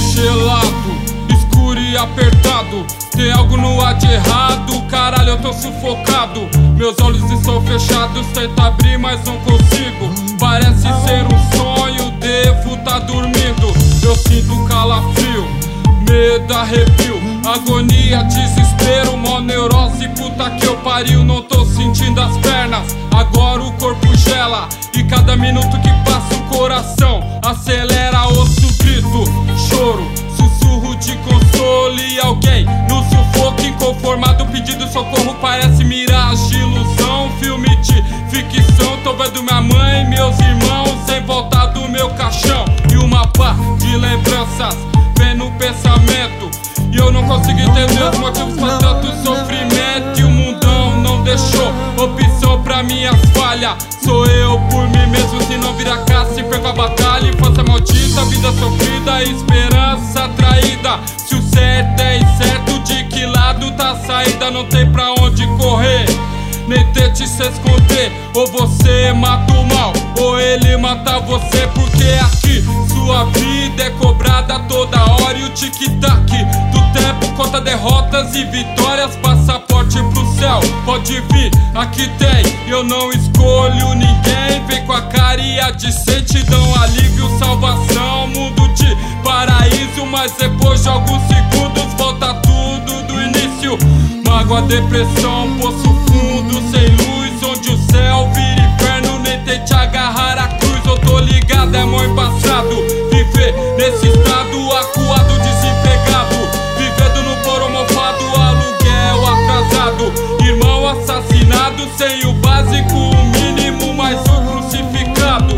gelado, escuro e apertado. Tem algo no ar de errado, caralho, eu tô sufocado. Meus olhos estão fechados, tento abrir, mas não consigo. Parece ser um sonho, devo tá dormindo. Eu sinto calafrio, medo, arrepio, agonia, desespero, mó neurose, puta que eu pariu. Não tô sentindo as pernas, agora o corpo gela. E cada minuto que passa o coração acelera, osso, grito, choro, sussurro de consolo. E alguém no sufoco, inconformado, pedindo socorro. Parece miragem, ilusão, filme de ficção. Tô vendo minha mãe, meus irmãos em volta do meu caixão. E uma pá de lembranças vem no pensamento, e eu não consigo entender os motivos pra tanto sofrimento. E o mundão não deixou opção pra minhas falhas. Sou eu por mim mesmo, se não vira caça e perco a batalha. Infância maldita, vida sofrida, esperança traída. Se o certo é incerto, de que lado tá a saída? Não tem pra onde correr, nem tente se esconder. Ou você mata o mal, ou ele mata você. Porque aqui sua vida é cobrada toda hora. E o tic-tac do tempo conta derrotas e vitórias. Passaporte pro céu, pode vir, aqui tem. Eu não escolho ninguém, vem com a carinha decente. Dão alívio, salvação, mundo de paraíso. Mas depois de alguns segundos volta tudo do início. Mágoa, depressão, poço fundo sem luz, onde o céu vira inferno. Nem tente agarrar a cruz, eu tô ligado, é mó embaçado viver nesse estado acuado, desempregado, vivendo no porão mofado, aluguel atrasado, irmão assassinado, sem o básico, o mínimo, mais um crucificado.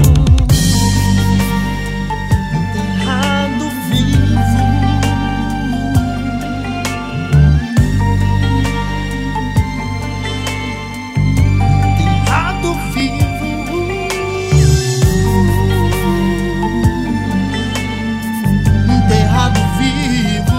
Enterrado vivo, enterrado vivo, enterrado vivo.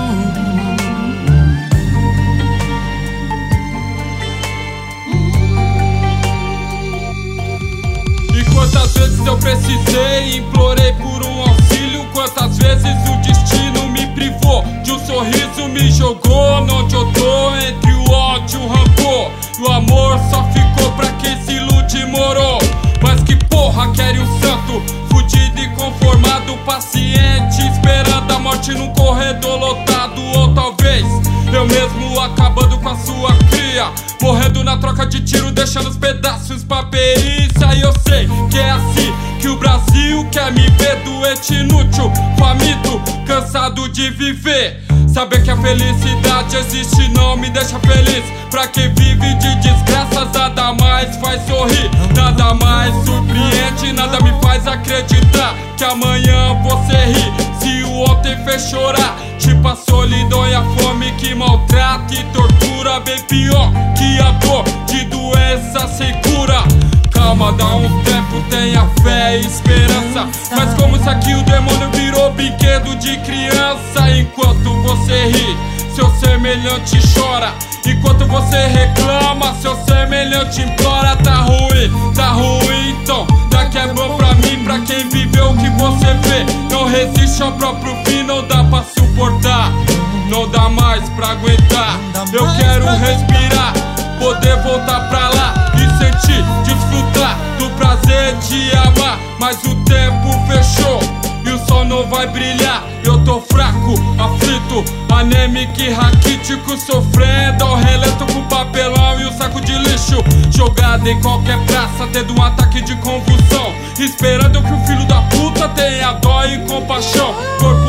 E quantas vezes eu precisei, implorei por um auxílio. Quantas vezes o destino me privou de um sorriso, me jogou onde eu tô, entre o ódio e o rancor. E o amor só ficou pra quem se ilude, morou. Mas que porra quer um santo, fudido e conformado, paciente, esperando a morte num corredor lotado. Ou talvez eu mesmo acabando com a sua cria, morrendo na troca de tiro, deixando os pedaços pra perícia. E eu sei que é assim que o Brasil quer me ver, doente, inútil, faminto, cansado de viver. Saber que a felicidade existe não me deixa feliz. Pra quem vive de desgraças, nada mais faz sorrir, nada mais surpreende, nada me faz acreditar que amanhã você ri. Se o ontem fez chorar, tipo a solidão e a fome que maltrata e tortura, bem pior que a dor de doença sem cura. Calma, dá um tempo, tenha fé e esperança. Mas como se aqui o demônio virou brinquedo de criança. Enquanto você ri, seu semelhante chora. Enquanto você reclama, seu semelhante implora. Tá ruim, então daqui é bom pra mim, pra quem viveu o que você vê. Não resiste ao próprio fim, não dá pra suportar, não dá mais pra aguentar. Eu quero respirar, poder voltar pra lá e sentir, desfrutar do prazer de amar. Mas o tempo fechou e o sol não vai brilhar. Eu tô fraco, aflito, anêmico e raquítico, sofrendo ao relento com papelão e um saco de lixo. Jogado em qualquer praça, tendo um ataque de convulsão, esperando que o filho da puta tenha dó e compaixão. Corpo